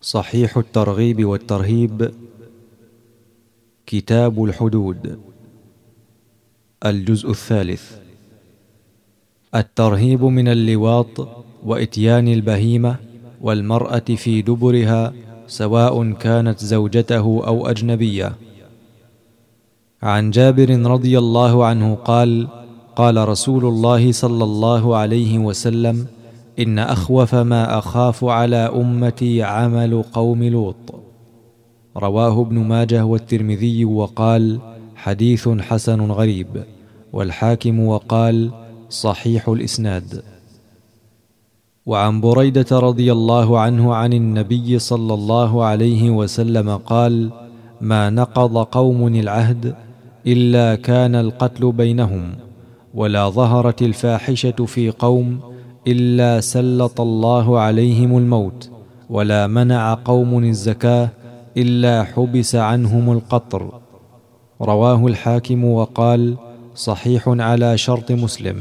صحيح الترغيب والترهيب. كتاب الحدود. الجزء الثالث. الترهيب من اللواط وإتيان البهيمة والمرأة في دبرها سواء كانت زوجته أو أجنبية. عن جابر رضي الله عنه قال: قال رسول الله صلى الله عليه وسلم: إن أخوف ما أخاف على أمتي عمل قوم لوط. رواه ابن ماجه والترمذي وقال: حديث حسن غريب، والحاكم وقال: صحيح الإسناد. وعن بريدة رضي الله عنه عن النبي صلى الله عليه وسلم قال: ما نقض قوم العهد إلا كان القتل بينهم، ولا ظهرت الفاحشة في قوم إلا سلط الله عليهم الموت، ولا منع قوم الزكاة إلا حبس عنهم القطر. رواه الحاكم وقال: صحيح على شرط مسلم.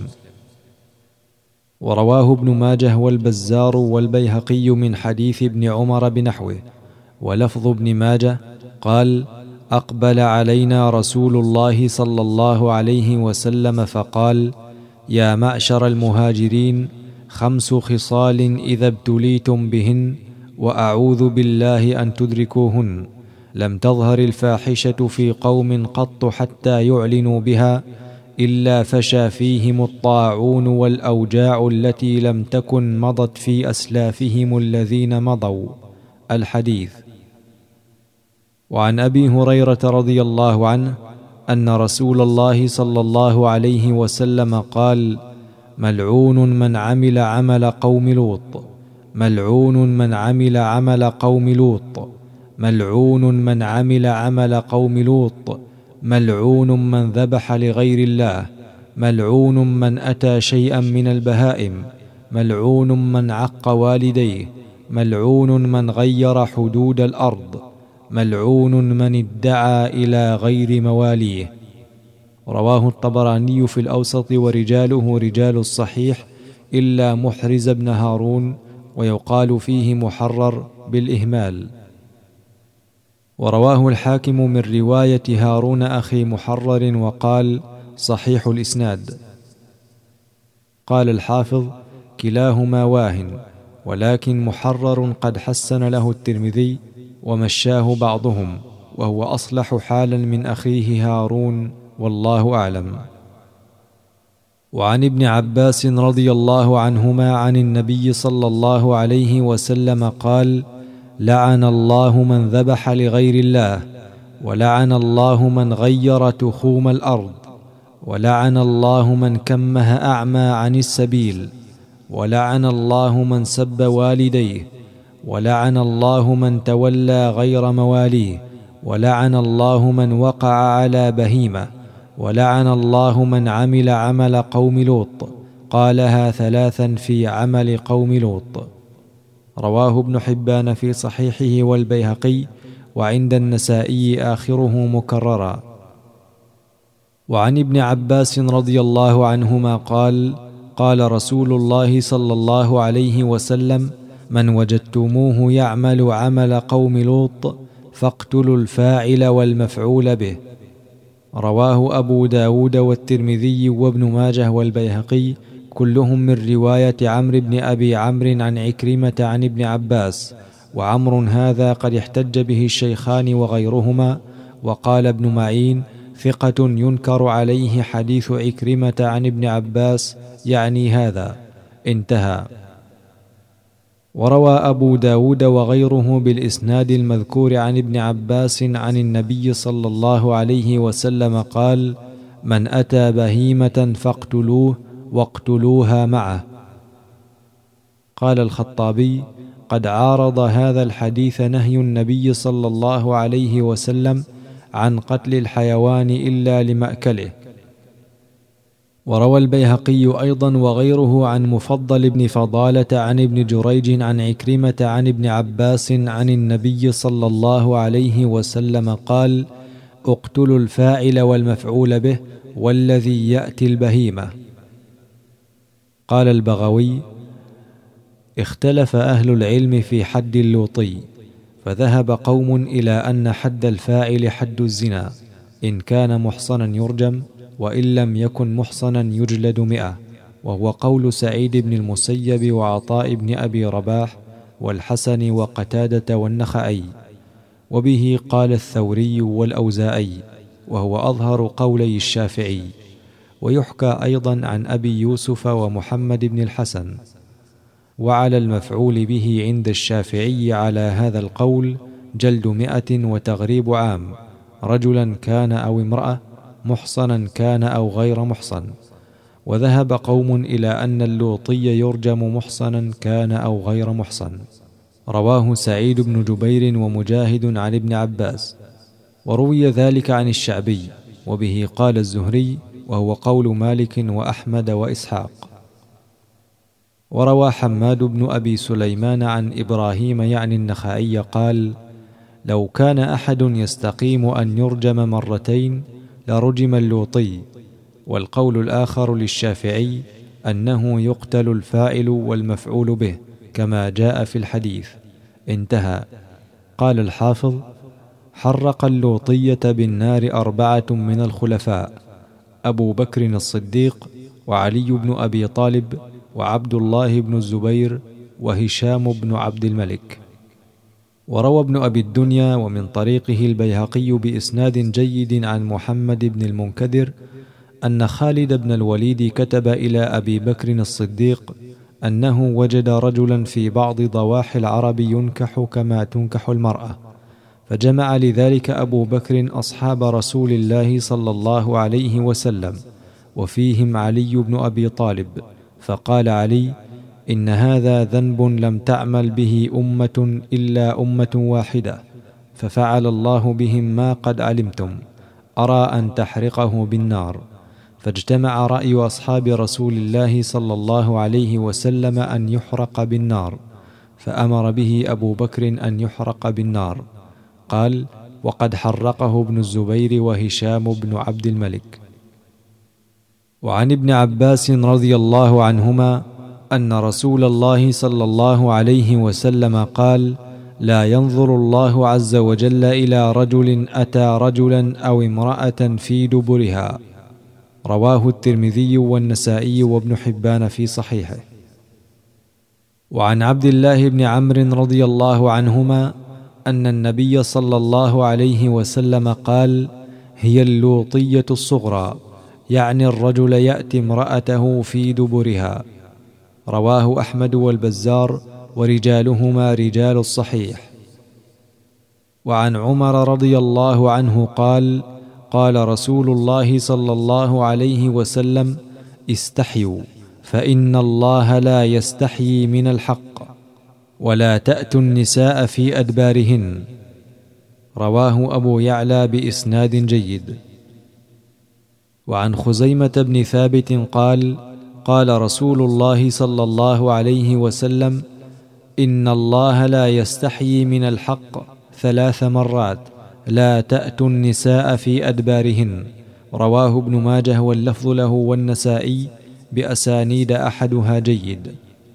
ورواه ابن ماجه والبزار والبيهقي من حديث ابن عمر بنحوه، ولفظ ابن ماجه قال: أقبل علينا رسول الله صلى الله عليه وسلم فقال: يا معشر المهاجرين، 5 خصال إذا ابتليتم بهن وأعوذ بالله أن تدركوهن: لم تظهر الفاحشة في قوم قط حتى يعلنوا بها إلا فشى فيهم الطاعون والأوجاع التي لم تكن مضت في أسلافهم الذين مضوا. الحديث. وعن أبي هريرة رضي الله عنه أن رسول الله صلى الله عليه وسلم قال: ملعون من عمل عمل قوم لوط، ملعون من عمل عمل قوم لوط، ملعون من عمل عمل قوم لوط، ملعون من ذبح لغير الله، ملعون من أتى شيئا من البهائم، ملعون من عق والديه، ملعون من غير حدود الأرض، ملعون من ادعى إلى غير مواليه. رواه الطبراني في الأوسط ورجاله رجال الصحيح إلا محرز بن هارون، ويقال فيه محرر بالإهمال. ورواه الحاكم من رواية هارون أخي محرر وقال: صحيح الإسناد. قال الحافظ: كلاهما واهن، ولكن محرر قد حسن له الترمذي ومشاه بعضهم، وهو أصلح حالا من أخيه هارون، والله أعلم. وعن ابن عباس رضي الله عنهما عن النبي صلى الله عليه وسلم قال: لعن الله من ذبح لغير الله، ولعن الله من غير تخوم الأرض، ولعن الله من كمه أعمى عن السبيل، ولعن الله من سب والديه، ولعن الله من تولى غير مواليه، ولعن الله من وقع على بهيمة، ولعن الله من عمل عمل قوم لوط. قالها 3 في عمل قوم لوط. رواه ابن حبان في صحيحه والبيهقي، وعند النسائي آخره مكررا. وعن ابن عباس رضي الله عنهما قال: قال رسول الله صلى الله عليه وسلم: من وجدتموه يعمل عمل قوم لوط فاقتلوا الفاعل والمفعول به. رواه أبو داود والترمذي وابن ماجه والبيهقي، كلهم من رواية عمرو بن أبي عمرو عن عكرمة عن ابن عباس، وعمر هذا قد احتج به الشيخان وغيرهما. وقال ابن معين: ثقة ينكر عليه حديث عكرمة عن ابن عباس، يعني هذا. انتهى. وروى أبو داود وغيره بالإسناد المذكور عن ابن عباس عن النبي صلى الله عليه وسلم قال: من أتى بهيمة فاقتلوه واقتلوها معه. قال الخطابي: قد عارض هذا الحديث نهي النبي صلى الله عليه وسلم عن قتل الحيوان إلا لمأكله. وروى البيهقي أيضا وغيره عن مفضل بن فضالة عن ابن جريج عن عكرمة عن ابن عباس عن النبي صلى الله عليه وسلم قال: اقتلوا الفاعل والمفعول به والذي يأتي البهيمة. قال البغوي: اختلف أهل العلم في حد اللوطي، فذهب قوم إلى أن حد الفاعل حد الزنا، إن كان محصنا يرجم، وإن لم يكن محصنا يجلد 100، وهو قول سعيد بن المسيب وعطاء بن أبي رباح والحسن وقتادة والنخعي، وبه قال الثوري والأوزاعي، وهو أظهر قولي الشافعي. ويحكى أيضا عن أبي يوسف ومحمد بن الحسن. وعلى المفعول به عند الشافعي على هذا القول جلد 100 وتغريب عام، رجلا كان أو امرأة، محصنا كان أو غير محصن. وذهب قوم إلى أن اللوطي يرجم محصنا كان أو غير محصن. رواه سعيد بن جبير ومجاهد عن ابن عباس، وروي ذلك عن الشعبي، وبه قال الزهري، وهو قول مالك وأحمد وإسحاق. وروى حماد بن أبي سليمان عن إبراهيم يعني النخعي قال: لو كان أحد يستقيم أن يرجم مرتين لرجم اللوطي. والقول الآخر للشافعي أنه يقتل الفاعل والمفعول به كما جاء في الحديث. انتهى. قال الحافظ: حرق اللوطية بالنار 4 من الخلفاء: أبو بكر الصديق، وعلي بن أبي طالب، وعبد الله بن الزبير، وهشام بن عبد الملك. وروى ابن أبي الدنيا ومن طريقه البيهقي بإسناد جيد عن محمد بن المنكدر أن خالد بن الوليد كتب إلى أبي بكر الصديق أنه وجد رجلا في بعض ضواحي العرب ينكح كما تنكح المرأة، فجمع لذلك أبو بكر أصحاب رسول الله صلى الله عليه وسلم، وفيهم علي بن أبي طالب، فقال علي: إن هذا ذنب لم تعمل به أمة إلا أمة واحدة، ففعل الله بهم ما قد علمتم، أرى أن تحرقه بالنار. فاجتمع رأي أصحاب رسول الله صلى الله عليه وسلم أن يحرق بالنار، فأمر به أبو بكر أن يحرق بالنار. قال: وقد حرقه ابن الزبير وهشام بن عبد الملك. وعن ابن عباس رضي الله عنهما أن رسول الله صلى الله عليه وسلم قال: لا ينظر الله عز وجل إلى رجل أتى رجلا أو امرأة في دبرها. رواه الترمذي والنسائي وابن حبان في صحيحه. وعن عبد الله بن عمرو رضي الله عنهما أن النبي صلى الله عليه وسلم قال: هي اللوطية الصغرى، يعني الرجل يأتي امرأته في دبرها. رواه أحمد والبزار، ورجالهما رجال الصحيح. وعن عمر رضي الله عنه قال: قال رسول الله صلى الله عليه وسلم: استحيوا، فإن الله لا يستحيي من الحق، ولا تأتوا النساء في أدبارهن. رواه أبو يعلى بإسناد جيد. وعن خزيمة بن ثابت قال: قال رسول الله صلى الله عليه وسلم: إن الله لا يستحيي من الحق 3 مرات، لا تأتوا النساء في أدبارهن. رواه ابن ماجه واللفظ له والنسائي بأسانيد أحدها جيد.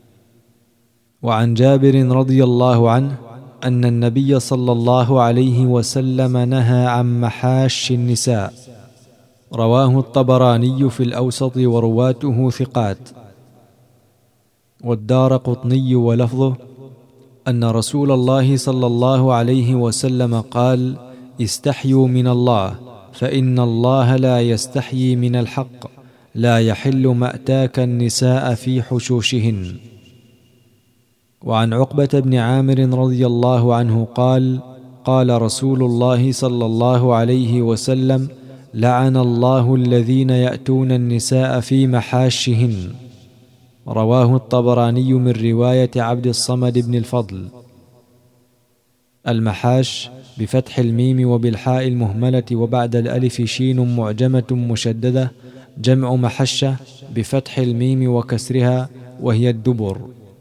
وعن جابر رضي الله عنه أن النبي صلى الله عليه وسلم نهى عن محاش النساء. رواه الطبراني في الأوسط ورواته ثقات. والدارقطني ولفظه أن رسول الله صلى الله عليه وسلم قال: استحيوا من الله، فإن الله لا يستحيي من الحق، لا يحل مأتاك النساء في حشوشهن. وعن عقبة بن عامر رضي الله عنه قال: قال رسول الله صلى الله عليه وسلم: لعن الله الذين يأتون النساء في محاشهن. رواه الطبراني من رواية عبد الصمد بن الفضل. المحاش بفتح الميم وبالحاء المهملة وبعد الألف شين معجمة مشددة، جمع محشة بفتح الميم وكسرها، وهي الدبر.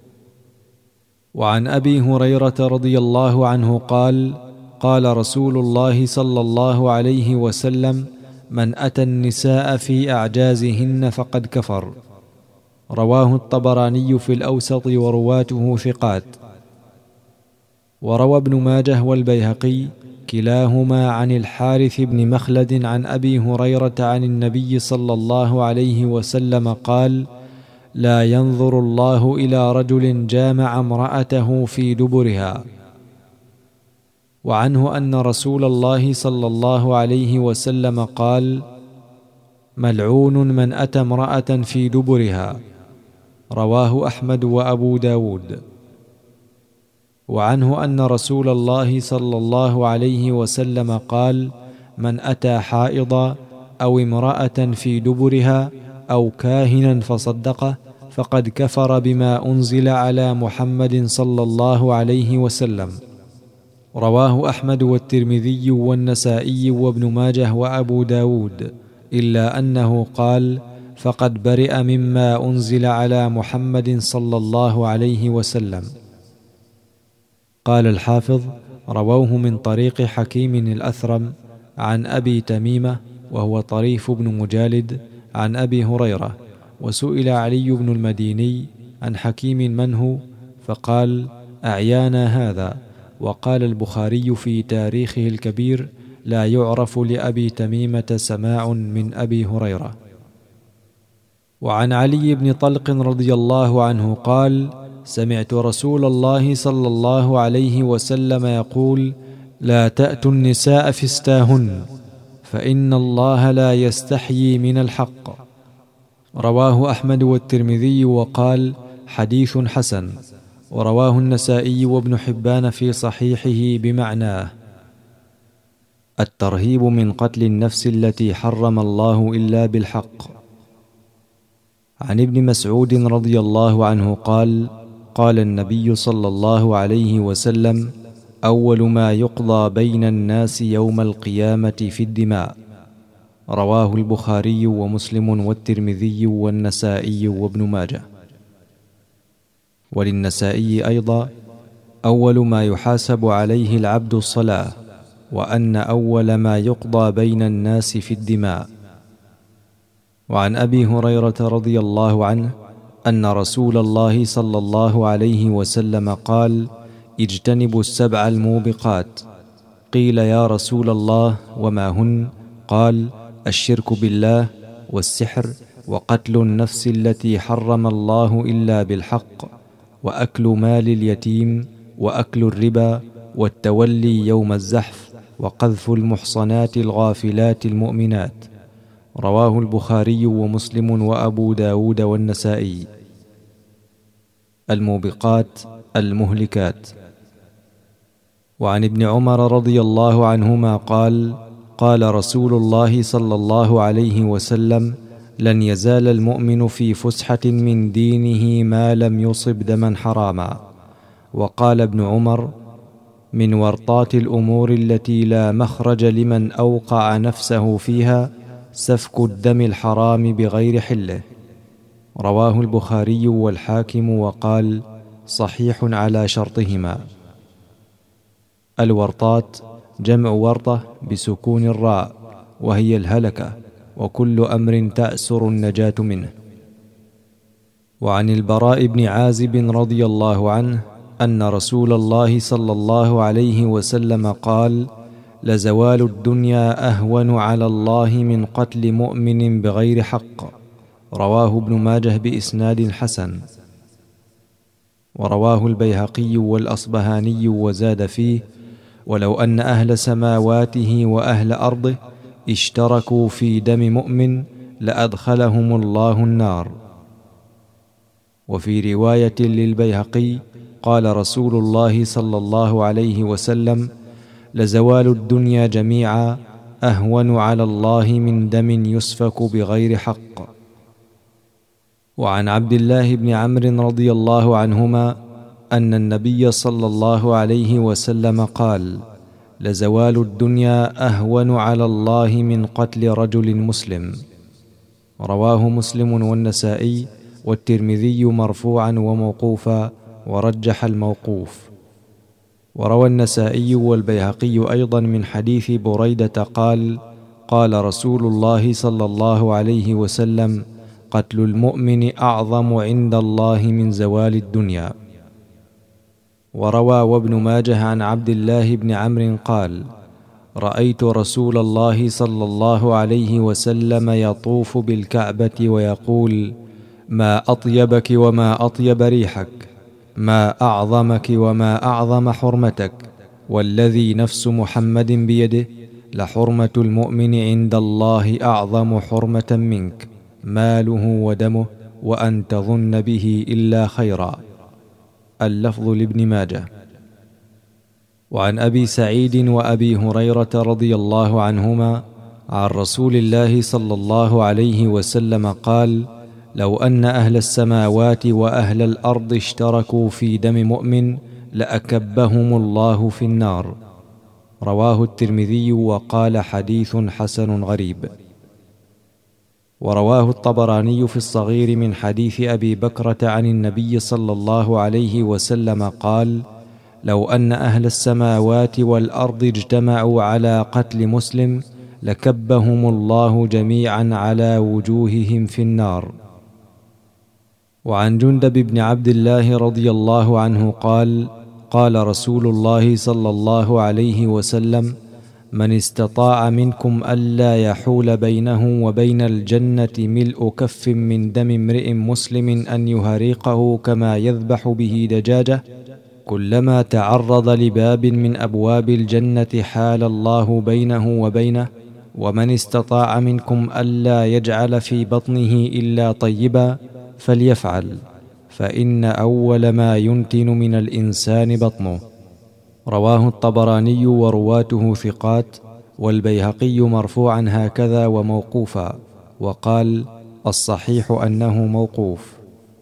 وعن أبي هريرة رضي الله عنه قال: قال رسول الله صلى الله عليه وسلم: من أتى النساء في أعجازهن فقد كفر. رواه الطبراني في الأوسط ورواته ثقات. وروى ابن ماجه والبيهقي كلاهما عن الحارث بن مخلد عن أبي هريرة عن النبي صلى الله عليه وسلم قال: لا ينظر الله إلى رجل جامع امرأته في دبرها. وعنه أن رسول الله صلى الله عليه وسلم قال: ملعون من أتى امرأة في دبرها. رواه أحمد وأبو داود. وعنه أن رسول الله صلى الله عليه وسلم قال: من أتى حائضا أو امرأة في دبرها أو كاهنا فصدقه فقد كفر بما أنزل على محمد صلى الله عليه وسلم. رواه أحمد والترمذي والنسائي وابن ماجه وأبو داود، إلا أنه قال: فقد برئ مما أنزل على محمد صلى الله عليه وسلم. قال الحافظ: رووه من طريق حكيم الأثرم عن أبي تميمة وهو طريف بن مجالد عن أبي هريرة. وسئل علي بن المديني عن حكيم من هو، فقال: أعيانا هذا. وقال البخاري في تاريخه الكبير: لا يعرف لأبي تميمة سماع من أبي هريرة. وعن علي بن طلق رضي الله عنه قال: سمعت رسول الله صلى الله عليه وسلم يقول: لا تأتوا النساء فستاهن فإن الله لا يستحيي من الحق. رواه أحمد والترمذي وقال: حديث حسن. ورواه النسائي وابن حبان في صحيحه بمعناه. الترهيب من قتل النفس التي حرم الله إلا بالحق. عن ابن مسعود رضي الله عنه قال: قال النبي صلى الله عليه وسلم: أول ما يقضى بين الناس يوم القيامة في الدماء. رواه البخاري ومسلم والترمذي والنسائي وابن ماجه. وللنسائي أيضا: أول ما يحاسب عليه العبد الصلاة، وأن أول ما يقضى بين الناس في الدماء. وعن أبي هريرة رضي الله عنه أن رسول الله صلى الله عليه وسلم قال: اجتنبوا السبع الموبقات. قيل: يا رسول الله وما هن؟ قال: الشرك بالله، والسحر، وقتل النفس التي حرم الله إلا بالحق، وأكل مال اليتيم، وأكل الربا، والتولي يوم الزحف، وقذف المحصنات الغافلات المؤمنات. رواه البخاري ومسلم وأبو داود والنسائي. الموبقات المهلكات. وعن ابن عمر رضي الله عنهما قال: قال رسول الله صلى الله عليه وسلم: لن يزال المؤمن في فسحة من دينه ما لم يصب دما حراما. وقال ابن عمر: من ورطات الأمور التي لا مخرج لمن أوقع نفسه فيها سفك الدم الحرام بغير حله. رواه البخاري والحاكم وقال: صحيح على شرطهما. الورطات جمع ورطة بسكون الراء، وهي الهلكة، وكل أمر تأسر النجاة منه. وعن البراء بن عازب رضي الله عنه أن رسول الله صلى الله عليه وسلم قال: لزوال الدنيا أهون على الله من قتل مؤمن بغير حق. رواه ابن ماجه بإسناد حسن. ورواه البيهقي والأصبهاني وزاد فيه: ولو أن أهل سماواته وأهل أرضه اشتركوا في دم مؤمن لأدخلهم الله النار. وفي رواية للبيهقي قال رسول الله صلى الله عليه وسلم: لزوال الدنيا جميعا أهون على الله من دم يسفك بغير حق. وعن عبد الله بن عمرو رضي الله عنهما أن النبي صلى الله عليه وسلم قال: لزوال الدنيا أهون على الله من قتل رجل مسلم. رواه مسلم والنسائي والترمذي مرفوعا وموقوفا، ورجح الموقوف. وروى النسائي والبيهقي أيضا من حديث بريدة قال: قال رسول الله صلى الله عليه وسلم: قتل المؤمن أعظم عند الله من زوال الدنيا. وروى وابن ماجه عن عبد الله بن عمرو قال: رأيت رسول الله صلى الله عليه وسلم يطوف بالكعبة ويقول: ما أطيبك وما أطيب ريحك، ما أعظمك وما أعظم حرمتك، والذي نفس محمد بيده لحرمة المؤمن عند الله أعظم حرمة منك، ماله ودمه، وأن تظن به إلا خيرا. اللفظ لابن ماجه. وعن أبي سعيد وأبي هريرة رضي الله عنهما عن رسول الله صلى الله عليه وسلم قال: لو أن أهل السماوات وأهل الأرض اشتركوا في دم مؤمن لأكبهم الله في النار. رواه الترمذي وقال: حديث حسن غريب. ورواه الطبراني في الصغير من حديث أبي بكرة عن النبي صلى الله عليه وسلم قال: لو أن أهل السماوات والأرض اجتمعوا على قتل مسلم لكبهم الله جميعا على وجوههم في النار. وعن جندب بن عبد الله رضي الله عنه قال: قال رسول الله صلى الله عليه وسلم: من استطاع منكم ألا يحول بينه وبين الجنة ملء كف من دم امرئ مسلم أن يهريقه كما يذبح به دجاجة، كلما تعرض لباب من أبواب الجنة حال الله بينه وبينه. ومن استطاع منكم ألا يجعل في بطنه إلا طيبا فليفعل، فإن أول ما ينتن من الإنسان بطنه. رواه الطبراني ورواته ثقات، والبيهقي مرفوعا هكذا وموقوفا، وقال: الصحيح أنه موقوف.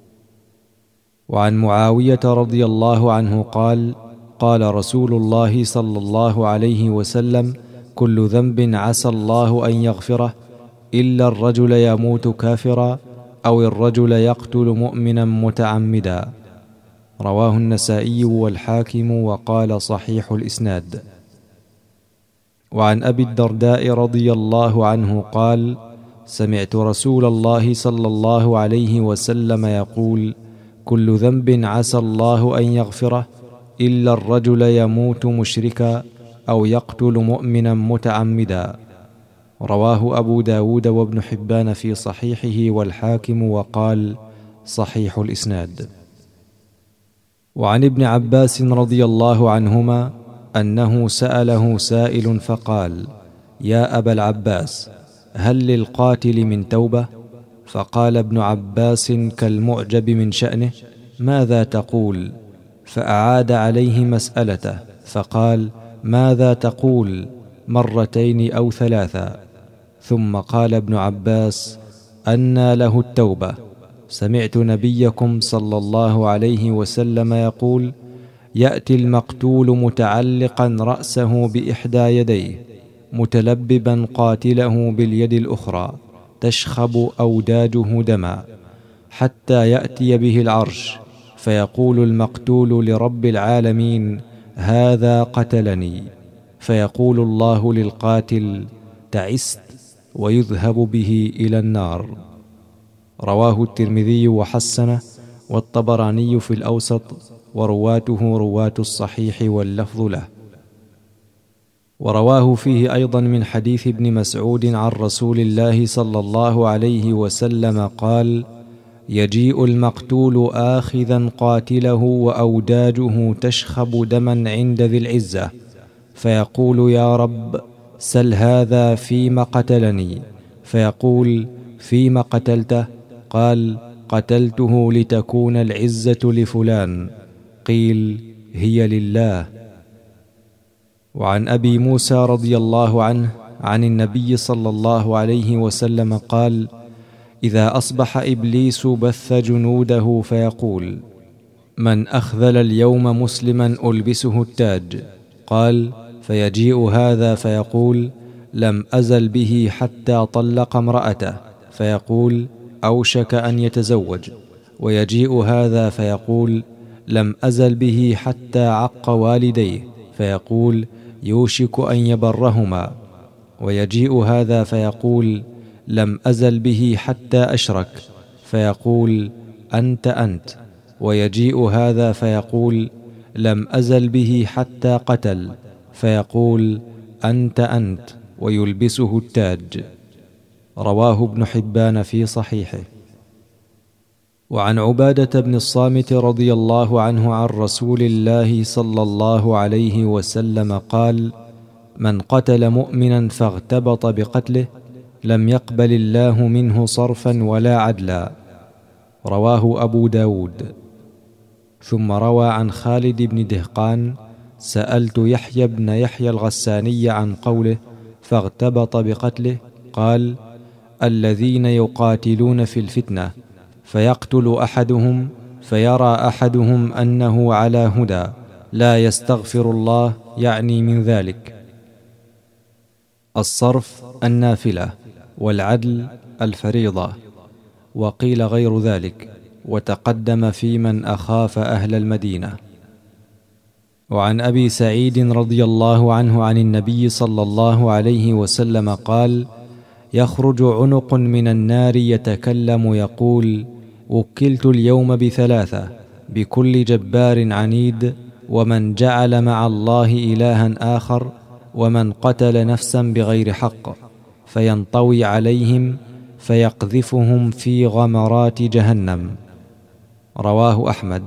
وعن معاوية رضي الله عنه قال: قال رسول الله صلى الله عليه وسلم: كل ذنب عسى الله أن يغفره إلا الرجل يموت كافرا أو الرجل يقتل مؤمنا متعمدا. رواه النسائي والحاكم وقال: صحيح الإسناد. وعن أبي الدرداء رضي الله عنه قال: سمعت رسول الله صلى الله عليه وسلم يقول: كل ذنب عسى الله أن يغفره إلا الرجل يموت مشركا أو يقتل مؤمنا متعمدا. رواه أبو داود وابن حبان في صحيحه والحاكم وقال: صحيح الإسناد. وعن ابن عباس رضي الله عنهما أنه سأله سائل فقال: يا أبا العباس، هل للقاتل من توبة؟ فقال ابن عباس كالمعجب من شأنه: ماذا تقول؟ فأعاد عليه مسألته فقال: ماذا تقول؟ مرتين أو ثلاثا. ثم قال ابن عباس: أنى له التوبة؟ سمعت نبيكم صلى الله عليه وسلم يقول: يأتي المقتول متعلقا رأسه بإحدى يديه متلببا قاتله باليد الأخرى تشخب أوداجه دما، حتى يأتي به العرش، فيقول المقتول لرب العالمين: هذا قتلني، فيقول الله للقاتل: تعست، ويذهب به إلى النار. رواه الترمذي وحسنه، والطبراني في الأوسط، ورواته رواة الصحيح واللفظ له. ورواه فيه أيضا من حديث ابن مسعود عن رسول الله صلى الله عليه وسلم قال: يجيء المقتول آخذا قاتله وأوداجه تشخب دما عند ذي العزة، فيقول: يا رب، سل هذا فيما قتلني. فيقول: فيما قتلته؟ قال: قتلته لتكون العزة لفلان. قيل: هي لله. وعن أبي موسى رضي الله عنه عن النبي صلى الله عليه وسلم قال: إذا أصبح إبليس بث جنوده فيقول: من أخذل اليوم مسلما ألبسه التاج. قال: فيجيء هذا فيقول: لم أزل به حتى طلق امرأته، فيقول: أوشك أن يتزوج. ويجيء هذا فيقول: لم أزل به حتى عق والديه، فيقول: يوشك أن يبرهما. ويجيء هذا فيقول: لم أزل به حتى أشرك، فيقول: أنت. ويجيء هذا فيقول: لم أزل به حتى قتل، فيقول: أنت أنت، ويلبسه التاج. رواه ابن حبان في صحيحه. وعن عبادة بن الصامت رضي الله عنه عن رسول الله صلى الله عليه وسلم قال: من قتل مؤمنا فاغتبط بقتله لم يقبل الله منه صرفا ولا عدلا. رواه أبو داود. ثم روى عن خالد بن دهقان: سألت يحيى بن يحيى الغساني عن قوله فاغتبط بقتله، قال: الذين يقاتلون في الفتنة فيقتل أحدهم فيرى أحدهم أنه على هدى لا يستغفر الله، يعني من ذلك. الصرف النافلة، والعدل الفريضة، وقيل غير ذلك، وتقدم في من أخاف أهل المدينة. وعن أبي سعيد رضي الله عنه عن النبي صلى الله عليه وسلم قال: يخرج عنق من النار يتكلم يقول: وكلت اليوم بثلاثة، بكل جبار عنيد، ومن جعل مع الله إلها آخر، ومن قتل نفسا بغير حق، فينطوي عليهم فيقذفهم في غمرات جهنم. رواه أحمد.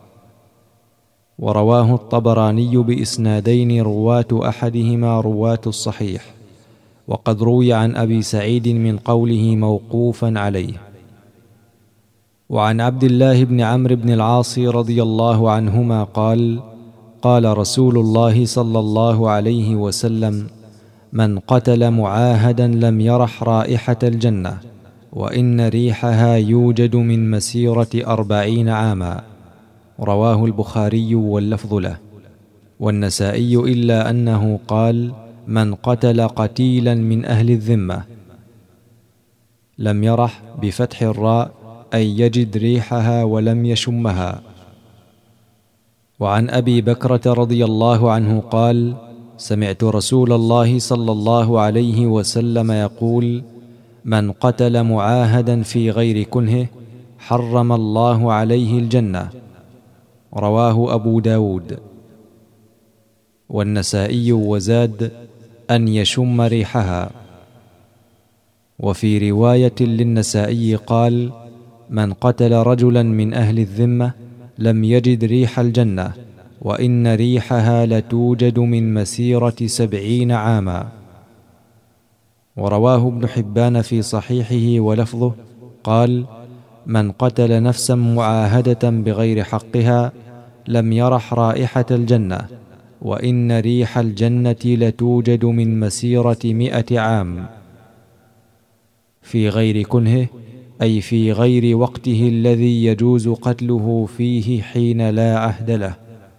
ورواه الطبراني بإسنادين رواة أحدهما رواة الصحيح، وقد روي عن أبي سعيد من قوله موقوفا عليه. وعن عبد الله بن عمرو بن العاص رضي الله عنهما قال: قال رسول الله صلى الله عليه وسلم: من قتل معاهدا لم يرح رائحة الجنة، وإن ريحها يوجد من مسيرة 40 عاما. رواه البخاري واللفظ له، والنسائي، إلا أنه قال: من قتل قتيلا من أهل الذمة. لم يرح بفتح الراء، أي يجد ريحها ولم يشمها. وعن أبي بكرة رضي الله عنه قال: سمعت رسول الله صلى الله عليه وسلم يقول: من قتل معاهدا في غير كنهه حرم الله عليه الجنة. رواه أبو داود والنسائي، وزاد: أن يشم ريحها. وفي رواية للنسائي قال: من قتل رجلا من أهل الذمة لم يجد ريح الجنة، وإن ريحها لتوجد من مسيرة 70 عاما. ورواه ابن حبان في صحيحه ولفظه قال: من قتل نفسا معاهدة بغير حقها لم يرح رائحة الجنة، وإن ريح الجنة لتوجد من مسيرة 100 عام. في غير كنهه، أي في غير وقته الذي يجوز قتله فيه حين لا عهد له.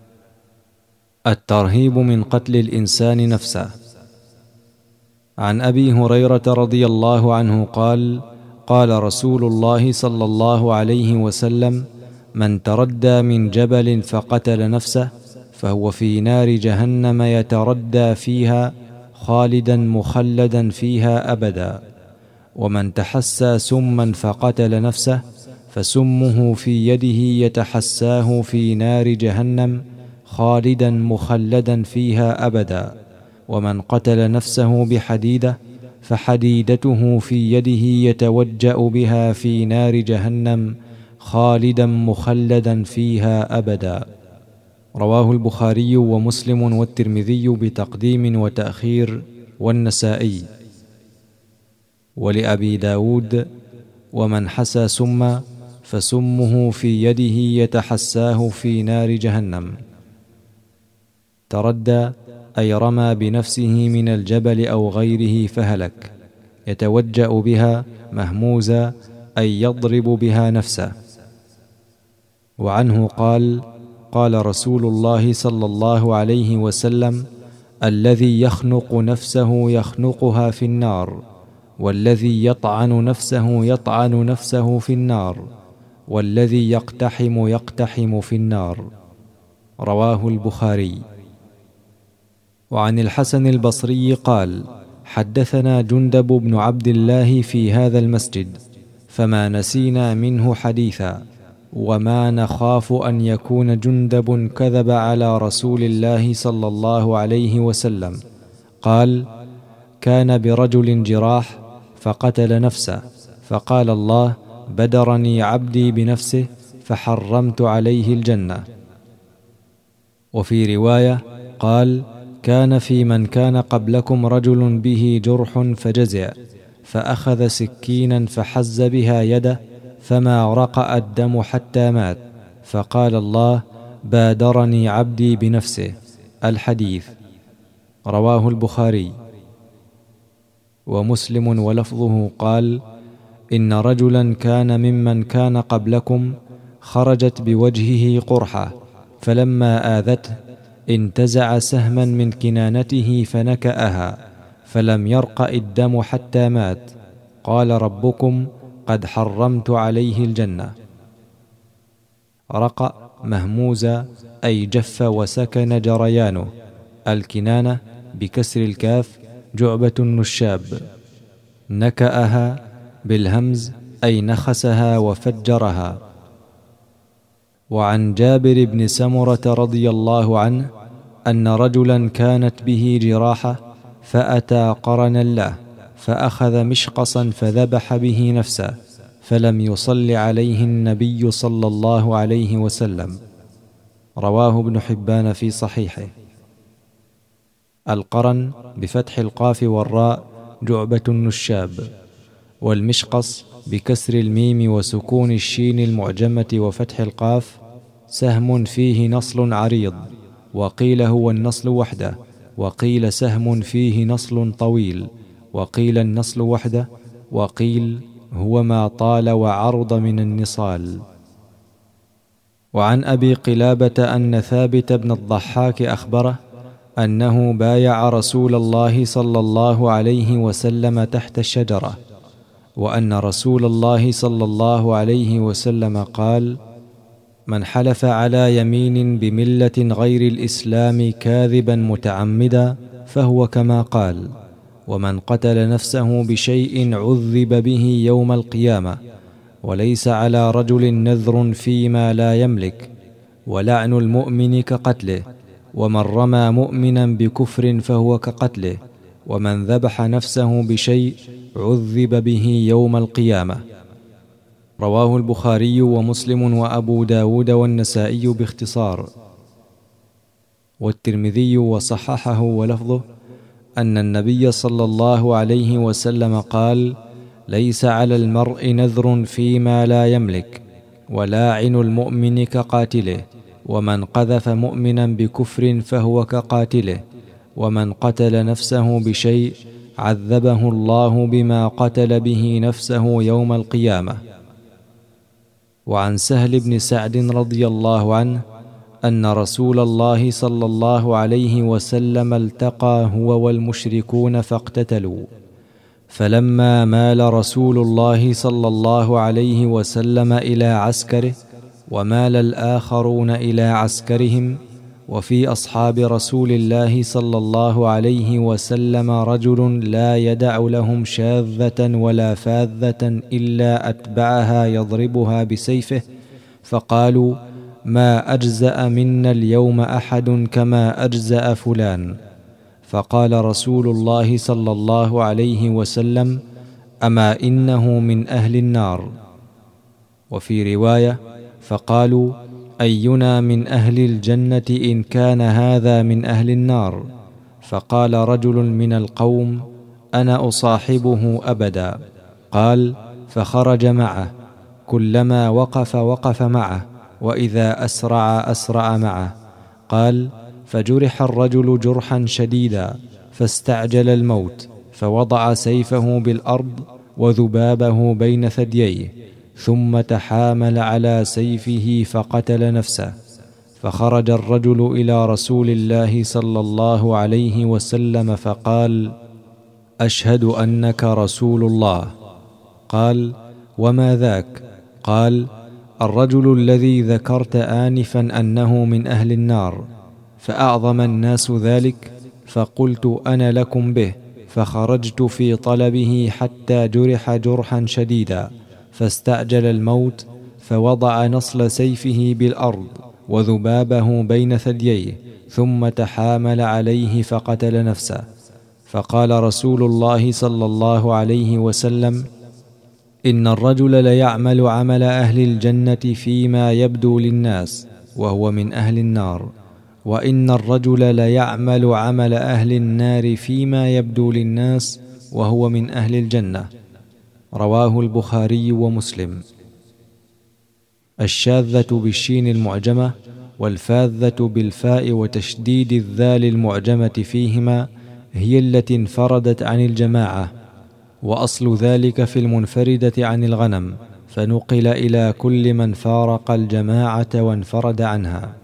الترهيب من قتل الإنسان نفسه. عن أبي هريرة رضي الله عنه قال: قال رسول الله صلى الله عليه وسلم: من تردى من جبل فقتل نفسه فهو في نار جهنم يتردى فيها خالدا مخلدا فيها أبدا. ومن تحسى سما فقتل نفسه فسمه في يده يتحساه في نار جهنم خالدا مخلدا فيها أبدا. ومن قتل نفسه بحديدة فحديدته في يده يتوجأ بها في نار جهنم خالدا مخلدا فيها أبدا. رواه البخاري ومسلم والترمذي بتقديم وتأخير، والنسائي. ولأبي داود: ومن حسى سما فسمه في يده يتحساه في نار جهنم. تردى أي رمى بنفسه من الجبل أو غيره فهلك، يتوجأ بها مهموزا أي يضرب بها نفسه. وعنه قال: قال رسول الله صلى الله عليه وسلم: الذي يخنق نفسه يخنقها في النار، والذي يطعن نفسه يطعن نفسه في النار، والذي يقتحم يقتحم في النار. رواه البخاري. وعن الحسن البصري قال: حدثنا جندب بن عبد الله في هذا المسجد، فما نسينا منه حديثا. وما نخاف أن يكون جندب كذب على رسول الله صلى الله عليه وسلم. قال: كان برجل جراح فقتل نفسه، فقال الله: بدرني عبدي بنفسه فحرمت عليه الجنة. وفي رواية قال: كان في من كان قبلكم رجل به جرح فجزع، فأخذ سكينا فحز بها يده، فما رقأ الدم حتى مات، فقال الله: بادرني عبدي بنفسه. الحديث رواه البخاري. ومسلم ولفظه قال: إن رجلا كان ممن كان قبلكم خرجت بوجهه قرحة، فلما آذته انتزع سهما من كنانته فنكأها، فلم يرقأ الدم حتى مات، قال ربكم: قد حرمت عليه الجنة. رقأ مهموزة أي جف وسكن جريانه. الكنانة بكسر الكاف جعبة النشاب. نكأها بالهمز أي نخسها وفجرها. وعن جابر بن سمرة رضي الله عنه أن رجلا كانت به جراحة، فأتى قرنا له فأخذ مشقصا فذبح به نفسه، فلم يصل عليه النبي صلى الله عليه وسلم. رواه ابن حبان في صحيحه. القرن بفتح القاف والراء جعبة النشاب، والمشقص بكسر الميم وسكون الشين المعجمة وفتح القاف سهم فيه نصل عريض، وقيل هو النصل وحده، وقيل سهم فيه نصل طويل، وقيل النصل وحده، وقيل هو ما طال وعرض من النصال. وعن أبي قلابة أن ثابت بن الضحاك أخبره أنه بايع رسول الله صلى الله عليه وسلم تحت الشجرة، وأن رسول الله صلى الله عليه وسلم قال: من حلف على يمين بملة غير الإسلام كاذبا متعمدا فهو كما قال، ومن قتل نفسه بشيء عذب به يوم القيامة، وليس على رجل نذر فيما لا يملك، ولعن المؤمن كقتله، ومن رمى مؤمنا بكفر فهو كقتله، ومن ذبح نفسه بشيء عذب به يوم القيامة. رواه البخاري ومسلم وأبو داود والنسائي باختصار، والترمذي وصححه، ولفظه أن النبي صلى الله عليه وسلم قال: ليس على المرء نذر فيما لا يملك، ولاعن المؤمن كقاتله، ومن قذف مؤمنا بكفر فهو كقاتله، ومن قتل نفسه بشيء عذبه الله بما قتل به نفسه يوم القيامة. وعن سهل بن سعد رضي الله عنه أن رسول الله صلى الله عليه وسلم التقى هو والمشركون فاقتتلوا، فلما مال رسول الله صلى الله عليه وسلم إلى عسكره، ومال الآخرون إلى عسكرهم، وفي أصحاب رسول الله صلى الله عليه وسلم رجل لا يدع لهم شاذة ولا فاذة إلا أتبعها يضربها بسيفه، فقالوا: ما أجزأ منا اليوم أحد كما أجزأ فلان. فقال رسول الله صلى الله عليه وسلم: أما إنه من أهل النار. وفي رواية: فقالوا: أينا من أهل الجنة إن كان هذا من أهل النار؟ فقال رجل من القوم: أنا أصاحبه أبدا. قال: فخرج معه، كلما وقف معه، وإذا أسرع معه. قال: فجرح الرجل جرحا شديدا، فاستعجل الموت، فوضع سيفه بالأرض وذبابه بين ثدييه، ثم تحامل على سيفه فقتل نفسه. فخرج الرجل إلى رسول الله صلى الله عليه وسلم فقال: أشهد أنك رسول الله. قال: وما ذاك؟ قال: الرجل الذي ذكرت آنفا أنه من أهل النار. فأعظم الناس ذلك، فقلت أنا لكم به، فخرجت في طلبه حتى جرح جرحا شديدا، فاستعجل الموت، فوضع نصل سيفه بالأرض وذبابه بين ثدييه، ثم تحامل عليه فقتل نفسه. فقال رسول الله صلى الله عليه وسلم: إن الرجل ليعمل عمل أهل الجنة فيما يبدو للناس وهو من أهل النار، وإن الرجل ليعمل عمل أهل النار فيما يبدو للناس وهو من أهل الجنة. رواه البخاري ومسلم. الشاذة بالشين المعجمة والفاذة بالفاء وتشديد الذال المعجمة فيهما هي التي انفردت عن الجماعة، وأصل ذلك في المنفردة عن الغنم، فنقل إلى كل من فارق الجماعة وانفرد عنها.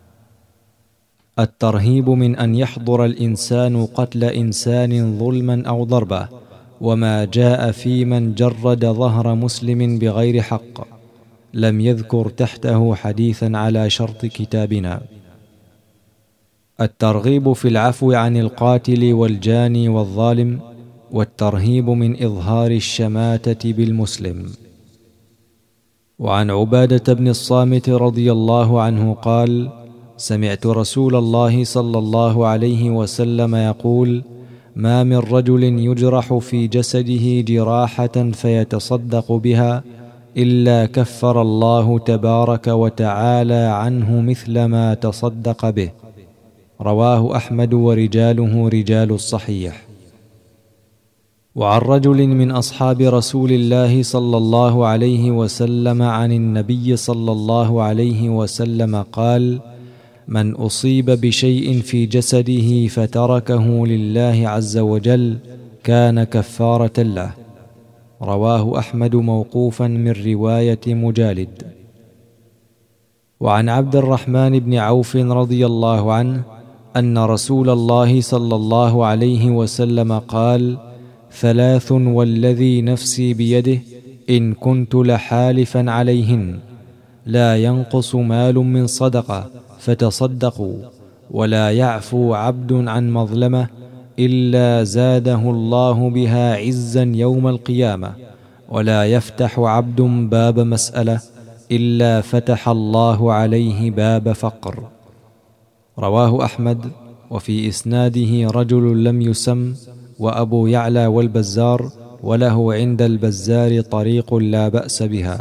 الترهيب من أن يحضر الإنسان قتل إنسان ظلما أو ضربة، وما جاء في من جرد ظهر مسلم بغير حق. لم يذكر تحته حديثا على شرط كتابنا. الترغيب في العفو عن القاتل والجاني والظالم، والترهيب من إظهار الشماتة بالمسلم. وعن عبادة بن الصامت رضي الله عنه قال: سمعت رسول الله صلى الله عليه وسلم يقول: ما من رجل يجرح في جسده جراحة فيتصدق بها إلا كفر الله تبارك وتعالى عنه مثل ما تصدق به. رواه أحمد ورجاله رجال الصحيح. وعن رجل من أصحاب رسول الله صلى الله عليه وسلم عن النبي صلى الله عليه وسلم قال: من أصيب بشيء في جسده فتركه لله عز وجل كان كفارة له. رواه أحمد موقوفا من رواية مجالد. وعن عبد الرحمن بن عوف رضي الله عنه أن رسول الله صلى الله عليه وسلم قال: ثلاث والذي نفسي بيده إن كنت لحالفا عليهن: لا ينقص مال من صدقة فتصدقوا، ولا يعفو عبد عن مظلمة إلا زاده الله بها عزا يوم القيامة، ولا يفتح عبد باب مسألة إلا فتح الله عليه باب فقر. رواه أحمد، وفي إسناده رجل لم يسم، وأبو يعلى والبزار، وله عند البزار طريق لا بأس بها.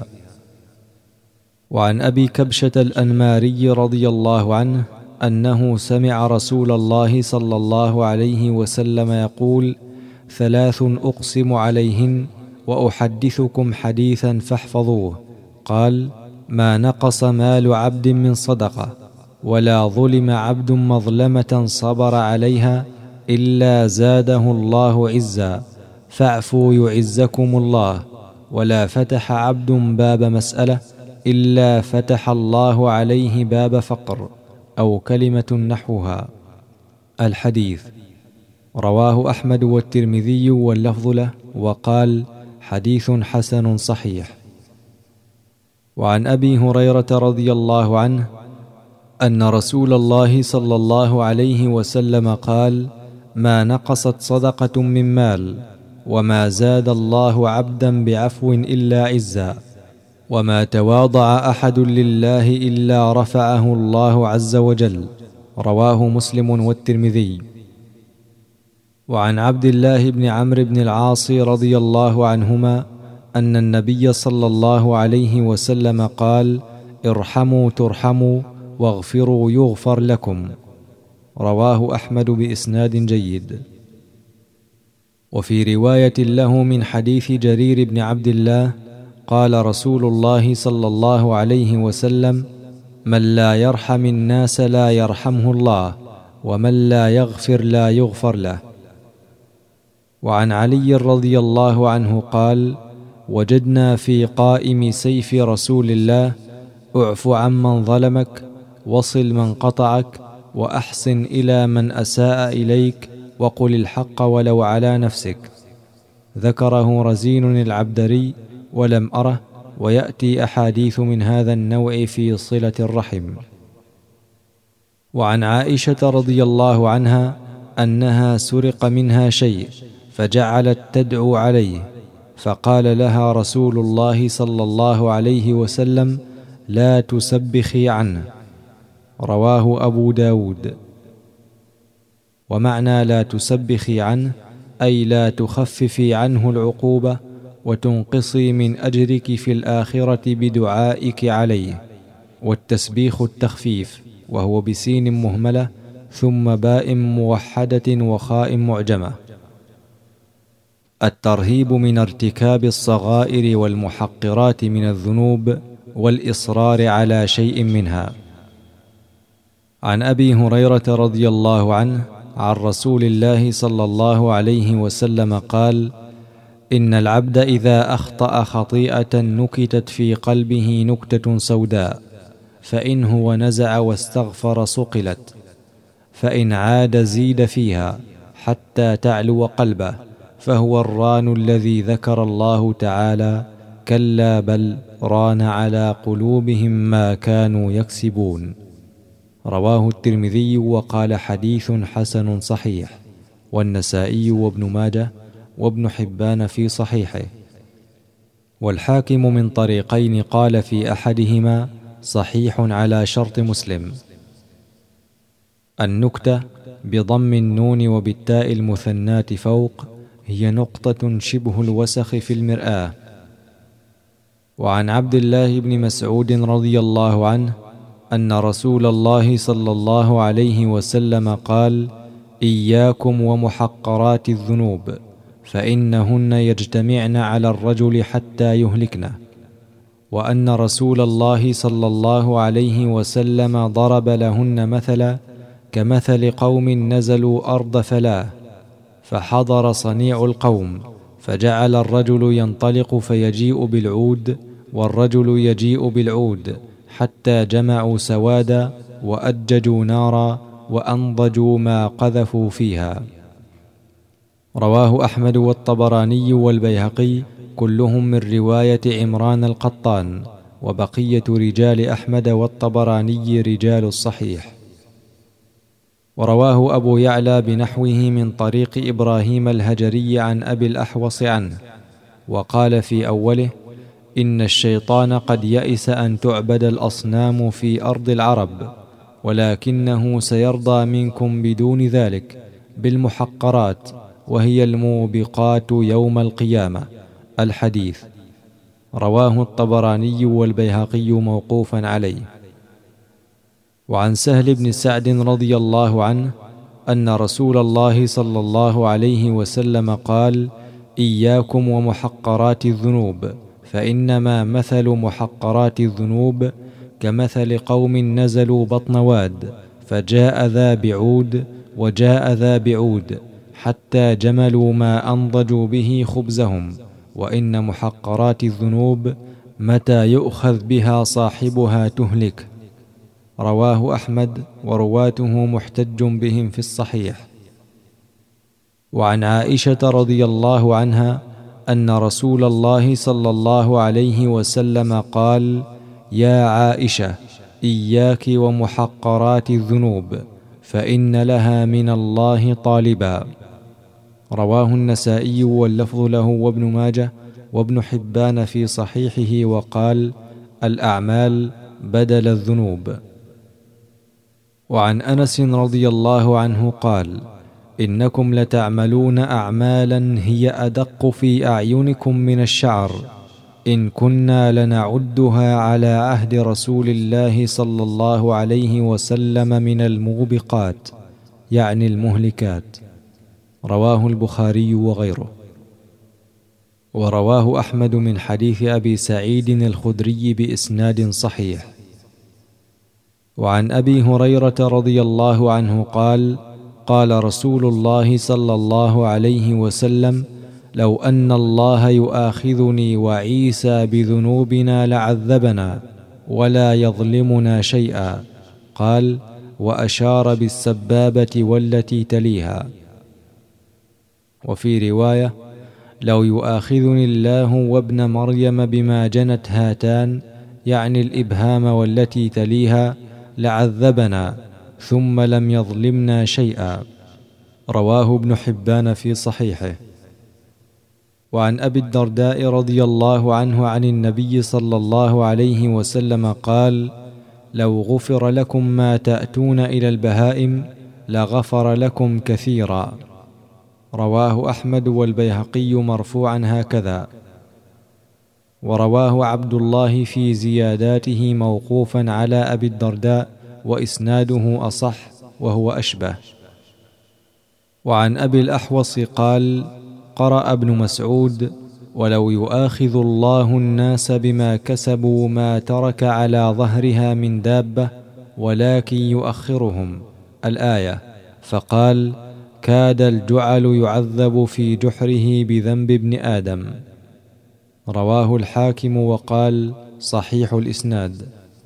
وعن أبي كبشة الأنماري رضي الله عنه أنه سمع رسول الله صلى الله عليه وسلم يقول: ثلاث أقسم عليهن وأحدثكم حديثا فاحفظوه. قال: ما نقص مال عبد من صدقة، ولا ظلم عبد مظلمة صبر عليها إلا زاده الله عزا، فاعفوا يعزكم الله، ولا فتح عبد باب مسألة إلا فتح الله عليه باب فقر، أو كلمة نحوها. الحديث رواه أحمد والترمذي واللفظ له، وقال: حديث حسن صحيح. وعن أبي هريرة رضي الله عنه أن رسول الله صلى الله عليه وسلم قال: ما نقصت صدقة من مال، وما زاد الله عبدا بعفو إلا عزا، وما تواضع أحد لله إلا رفعه الله عز وجل. رواه مسلم والترمذي. وعن عبد الله بن عمرو بن العاص رضي الله عنهما أن النبي صلى الله عليه وسلم قال: ارحموا ترحموا، واغفروا يغفر لكم. رواه أحمد بإسناد جيد. وفي رواية له من حديث جرير بن عبد الله قال رسول الله صلى الله عليه وسلم: من لا يرحم الناس لا يرحمه الله، ومن لا يغفر لا يغفر له. وعن علي رضي الله عنه قال: وجدنا في قائم سيف رسول الله: اعف عمن ظلمك، وصل من قطعك، وأحسن إلى من أساء إليك، وقل الحق ولو على نفسك. ذكره رزين العبدري ولم أره، ويأتي أحاديث من هذا النوع في صلة الرحم. وعن عائشة رضي الله عنها أنها سرق منها شيء فجعلت تدعو عليه، فقال لها رسول الله صلى الله عليه وسلم: لا تسبخي عنه. رواه أبو داود. ومعنى لا تسبخي عنه أي لا تخففي عنه العقوبة وتنقصي من أجرك في الآخرة بدعائك عليه. والتسبيخ التخفيف، وهو بسين مهملة ثم باء موحدة وخاء معجمة. الترهيب من ارتكاب الصغائر والمحقرات من الذنوب والإصرار على شيء منها. عن أبي هريرة رضي الله عنه عن رسول الله صلى الله عليه وسلم قال: إن العبد إذا أخطأ خطيئة نكتت في قلبه نكتة سوداء، فإن هو نزع واستغفر صقلت، فإن عاد زيد فيها حتى تعلو قلبه، فهو الران الذي ذكر الله تعالى: كلا بل ران على قلوبهم ما كانوا يكسبون. رواه الترمذي وقال: حديث حسن صحيح. والنسائي وابن ماجه وابن حبان في صحيحه. والحاكم من طريقين قال في أحدهما: صحيح على شرط مسلم. النكتة بضم النون وبالتاء المثنات فوق هي نقطة شبه الوسخ في المرآة. وعن عبد الله بن مسعود رضي الله عنه أن رسول الله صلى الله عليه وسلم قال: إياكم ومحقرات الذنوب، فإنهن يجتمعن على الرجل حتى يهلكنه. وأن رسول الله صلى الله عليه وسلم ضرب لهن مثلا كمثل قوم نزلوا أرض فلاة، فحضر صنيع القوم، فجعل الرجل ينطلق فيجيء بالعود والرجل يجيء بالعود، حتى جمعوا سوادا وأججوا نارا وأنضجوا ما قذفوا فيها. رواه أحمد والطبراني والبيهقي كلهم من رواية عمران القطان، وبقية رجال أحمد والطبراني رجال الصحيح. ورواه أبو يعلى بنحوه من طريق إبراهيم الهجري عن أبي الأحوص عنه، وقال في أوله: إن الشيطان قد يئس أن تعبد الأصنام في أرض العرب، ولكنه سيرضى منكم بدون ذلك بالمحقرات، وهي الموبقات يوم القيامة. الحديث. رواه الطبراني والبيهقي موقوفا عليه. وعن سهل بن سعد رضي الله عنه أن رسول الله صلى الله عليه وسلم قال: إياكم ومحقرات الذنوب، فإنما مثل محقرات الذنوب كمثل قوم نزلوا بطن واد، فجاء ذا بعود وجاء ذا بعود، حتى جملوا ما أنضجوا به خبزهم. وإن محقرات الذنوب متى يؤخذ بها صاحبها تهلك. رواه أحمد ورواته محتج بهم في الصحيح. وعن عائشة رضي الله عنها أن رسول الله صلى الله عليه وسلم قال: يا عائشة، إياك ومحقرات الذنوب، فإن لها من الله طالبا. رواه النسائي واللفظ له وابن ماجه وابن حبان في صحيحه، وقال: الأعمال بدل الذنوب. وعن أنس رضي الله عنه قال: إنكم لتعملون أعمالا هي أدق في أعينكم من الشعر، إن كنا لنعدها على عهد رسول الله صلى الله عليه وسلم من الموبقات، يعني المهلكات. رواه البخاري وغيره. ورواه أحمد من حديث أبي سعيد الخدري بإسناد صحيح. وعن أبي هريرة رضي الله عنه قال: قال رسول الله صلى الله عليه وسلم: لو أن الله يؤاخذني وعيسى بذنوبنا لعذبنا ولا يظلمنا شيئا. قال: وأشار بالسبابة والتي تليها. وفي رواية: لو يؤاخذني الله وابن مريم بما جنت هاتان، يعني الإبهام والتي تليها، لعذبنا ثم لم يظلمنا شيئا. رواه ابن حبان في صحيحه. وعن أبي الدرداء رضي الله عنه عن النبي صلى الله عليه وسلم قال: لو غفر لكم ما تأتون إلى البهائم لغفر لكم كثيرا. رواه أحمد والبيهقي مرفوعا هكذا، ورواه عبد الله في زياداته موقوفا على أبي الدرداء وإسناده أصح وهو أشبه. وعن أبي الأحوص قال: قرأ ابن مسعود: ولو يؤاخذ الله الناس بما كسبوا ما ترك على ظهرها من دابة ولكن يؤخرهم، الآية، فقال: كاد الجعل يعذب في جحره بذنب ابن آدم. رواه الحاكم وقال: صحيح الإسناد.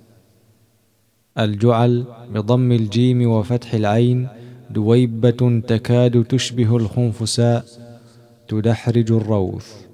الجعل بضم الجيم وفتح العين دويبة تكاد تشبه الخنفساء تدحرج الروث.